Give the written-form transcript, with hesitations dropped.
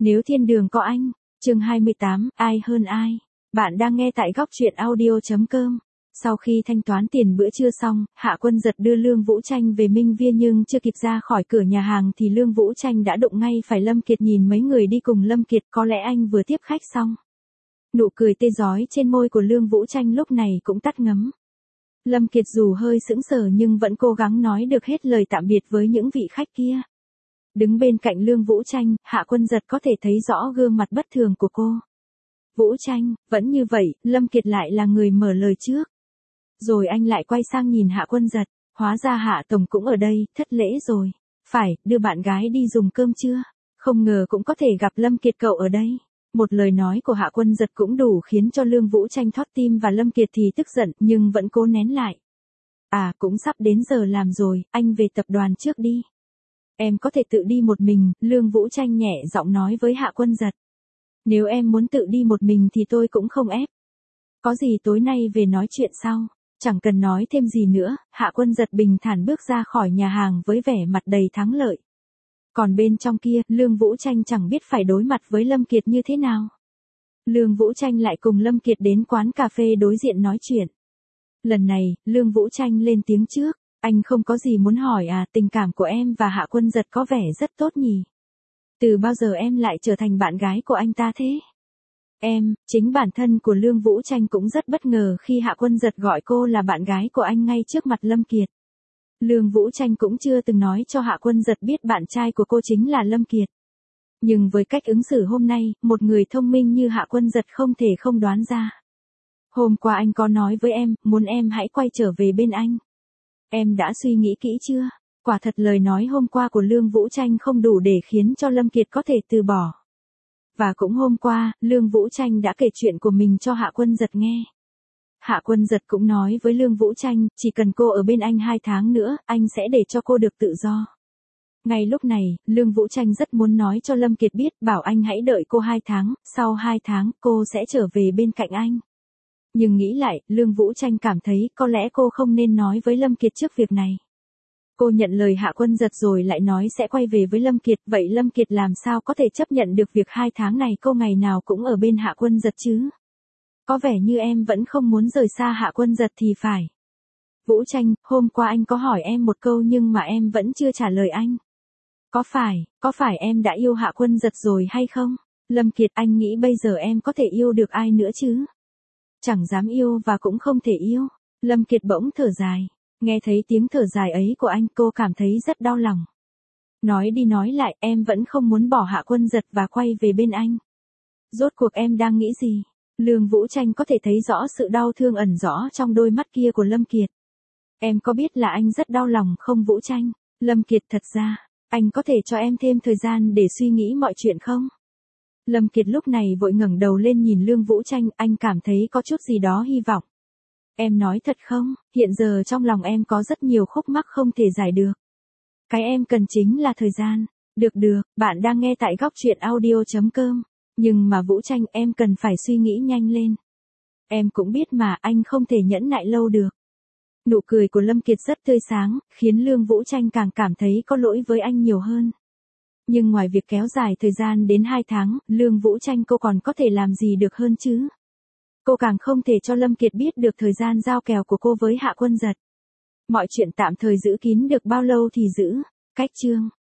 Nếu thiên đường có anh, chương 28, ai hơn ai. Bạn đang nghe tại góc truyện audio.com. Sau khi thanh toán tiền bữa trưa xong, Hạ Quân Giật đưa Lương Vũ Tranh về Minh Viên nhưng chưa kịp ra khỏi cửa nhà hàng thì Lương Vũ Tranh đã đụng ngay phải Lâm Kiệt. Nhìn mấy người đi cùng Lâm Kiệt, có lẽ anh vừa tiếp khách xong. Nụ cười tê rói trên môi của Lương Vũ Tranh lúc này cũng tắt ngấm. Lâm Kiệt dù hơi sững sờ nhưng vẫn cố gắng nói được hết lời tạm biệt với những vị khách kia. Đứng bên cạnh Lương Vũ Tranh, Hạ Quân Giật có thể thấy rõ gương mặt bất thường của cô. Vũ Tranh, vẫn như vậy, Lâm Kiệt lại là người mở lời trước. Rồi anh lại quay sang nhìn Hạ Quân Giật, hóa ra Hạ Tổng cũng ở đây, thất lễ rồi. Phải, đưa bạn gái đi dùng cơm chưa? Không ngờ cũng có thể gặp Lâm Kiệt cậu ở đây. Một lời nói của Hạ Quân Giật cũng đủ khiến cho Lương Vũ Tranh thót tim và Lâm Kiệt thì tức giận nhưng vẫn cố nén lại. À, cũng sắp đến giờ làm rồi, anh về tập đoàn trước đi. Em có thể tự đi một mình, Lương Vũ Tranh nhẹ giọng nói với Hạ Quân Giật. Nếu em muốn tự đi một mình thì tôi cũng không ép. Có gì tối nay về nói chuyện sau. Chẳng cần nói thêm gì nữa, Hạ Quân Giật bình thản bước ra khỏi nhà hàng với vẻ mặt đầy thắng lợi. Còn bên trong kia, Lương Vũ Tranh chẳng biết phải đối mặt với Lâm Kiệt như thế nào. Lương Vũ Tranh lại cùng Lâm Kiệt đến quán cà phê đối diện nói chuyện. Lần này, Lương Vũ Tranh lên tiếng trước. Anh không có gì muốn hỏi à, tình cảm của em và Hạ Quân Giật có vẻ rất tốt nhỉ. Từ bao giờ em lại trở thành bạn gái của anh ta thế? Chính bản thân của Lương Vũ Tranh cũng rất bất ngờ khi Hạ Quân Giật gọi cô là bạn gái của anh ngay trước mặt Lâm Kiệt. Lương Vũ Tranh cũng chưa từng nói cho Hạ Quân Giật biết bạn trai của cô chính là Lâm Kiệt. Nhưng với cách ứng xử hôm nay, một người thông minh như Hạ Quân Giật không thể không đoán ra. Hôm qua anh có nói với em, muốn em hãy quay trở về bên anh. Em đã suy nghĩ kỹ chưa? Quả thật lời nói hôm qua của Lương Vũ Tranh không đủ để khiến cho Lâm Kiệt có thể từ bỏ. Và cũng hôm qua, Lương Vũ Tranh đã kể chuyện của mình cho Hạ Quân Giật nghe. Hạ Quân Giật cũng nói với Lương Vũ Tranh, chỉ cần cô ở bên anh 2 tháng nữa, anh sẽ để cho cô được tự do. Ngay lúc này, Lương Vũ Tranh rất muốn nói cho Lâm Kiệt biết, bảo anh hãy đợi cô 2 tháng, sau 2 tháng, cô sẽ trở về bên cạnh anh. Nhưng nghĩ lại, Lương Vũ Tranh cảm thấy có lẽ cô không nên nói với Lâm Kiệt trước việc này. Cô nhận lời Hạ Quân Giật rồi lại nói sẽ quay về với Lâm Kiệt, vậy Lâm Kiệt làm sao có thể chấp nhận được việc 2 tháng này cô ngày nào cũng ở bên Hạ Quân Giật chứ? Có vẻ như em vẫn không muốn rời xa Hạ Quân Giật thì phải. Vũ Tranh, hôm qua anh có hỏi em một câu nhưng mà em vẫn chưa trả lời anh. Có phải em đã yêu Hạ Quân Giật rồi hay không? Lâm Kiệt, anh nghĩ bây giờ em có thể yêu được ai nữa chứ? Chẳng dám yêu và cũng không thể yêu. Lâm Kiệt bỗng thở dài. Nghe thấy tiếng thở dài ấy của anh, cô cảm thấy rất đau lòng. Nói đi nói lại, em vẫn không muốn bỏ Hạ Quân Giật và quay về bên anh. Rốt cuộc em đang nghĩ gì? Lương Vũ Tranh có thể thấy rõ sự đau thương ẩn rõ trong đôi mắt kia của Lâm Kiệt. Em có biết là anh rất đau lòng không Vũ Tranh? Lâm Kiệt, thật ra, anh có thể cho em thêm thời gian để suy nghĩ mọi chuyện không? Lâm Kiệt lúc này vội ngẩng đầu lên nhìn Lương Vũ Tranh, anh cảm thấy có chút gì đó hy vọng. Em nói thật không, hiện giờ trong lòng em có rất nhiều khúc mắc không thể giải được. Cái em cần chính là thời gian. Được, bạn đang nghe tại góc truyện audio.com. Nhưng mà Vũ Tranh, em cần phải suy nghĩ nhanh lên. Em cũng biết mà, anh không thể nhẫn nại lâu được. Nụ cười của Lâm Kiệt rất tươi sáng, khiến Lương Vũ Tranh càng cảm thấy có lỗi với anh nhiều hơn. Nhưng ngoài việc kéo dài thời gian đến 2 tháng, Lương Vũ Tranh cô còn có thể làm gì được hơn chứ? Cô càng không thể cho Lâm Kiệt biết được thời gian giao kèo của cô với Hạ Quân Giật. Mọi chuyện tạm thời giữ kín được bao lâu thì giữ. Cách chương